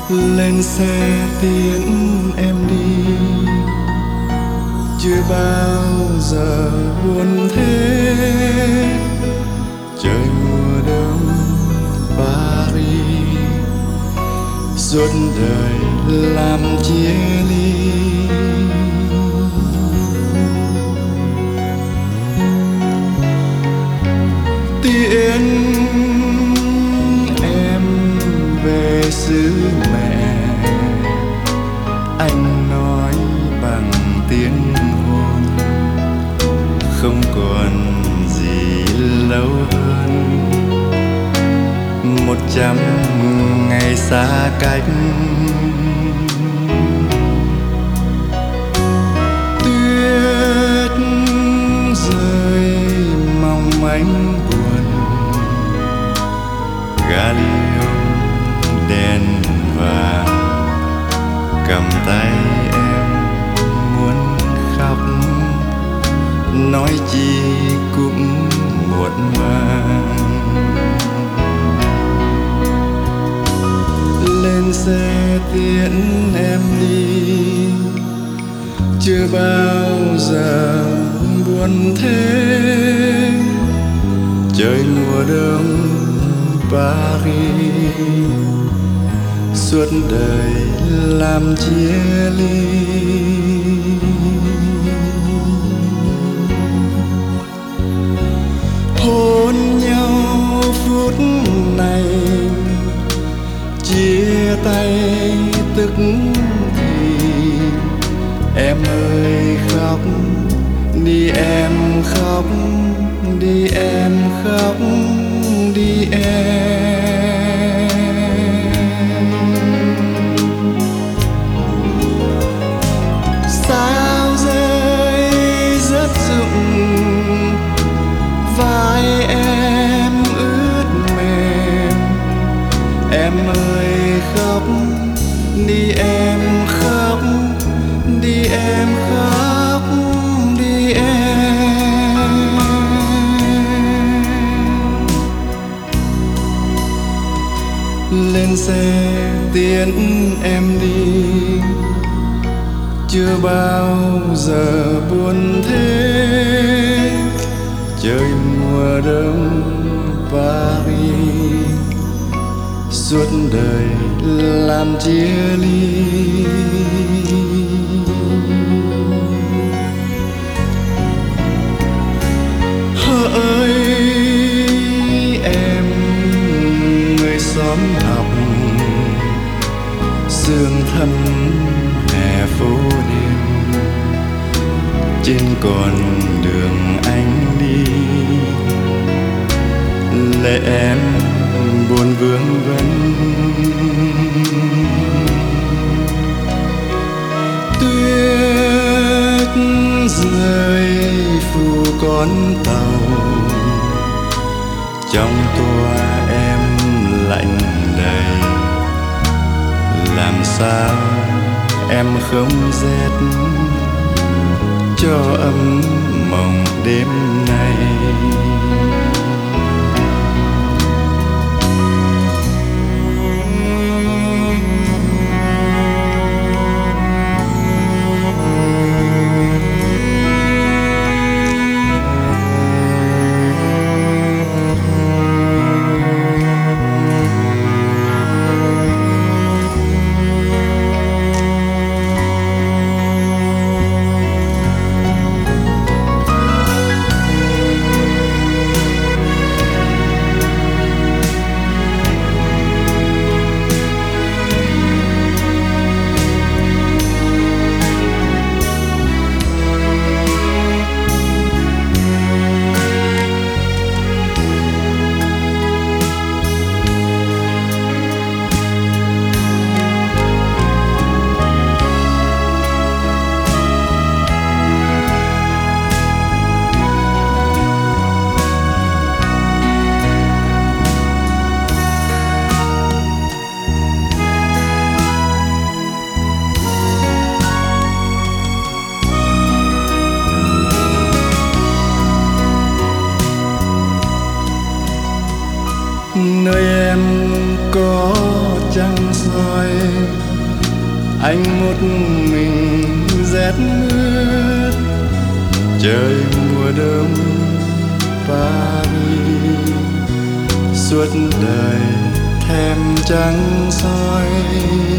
lên xe tiễn em đi. Chưa bao giờ buồn thế, trời mùa đông Paris, suốt đời làm chia ly. Tiễn em về xứ mẹ, anh nói bằng tiếng hôn, không còn gì lâu hơn 100 ngày xa cách. Tuyết rơi mong manh buồn, gà liêu đèn vàng cầm tay em muốn khóc, nói chi cũng muộn màng. Lên xe tiễn em đi, chưa bao giờ buồn thế, trời mùa đông Paris, suốt đời làm chia ly. Hôn nhau phút này, chia tay tức thì. Em ơi khóc đi em, khóc đi em, khóc đi em. Sao rơi rớt rụng, vai em ướt mềm. Em ơi khóc đi em, khóc đi em, khóc đi em. Lên xe tiễn em đi, chưa bao giờ buồn thế, trời mùa đông Paris, suốt đời làm chia ly. Hỡi em người xóm học, sương thăm hè phố đêm, trên con đường anh đi, lệ em buồn vương vấn. Tuyết rơi phủ con tàu, trong toa em lạnh đầy. Làm sao em không rét cho ấm mộng đêm nay. soi. Anh một mình rét mướt trời mùa đông Paris. Suốt đời thèm trắng soi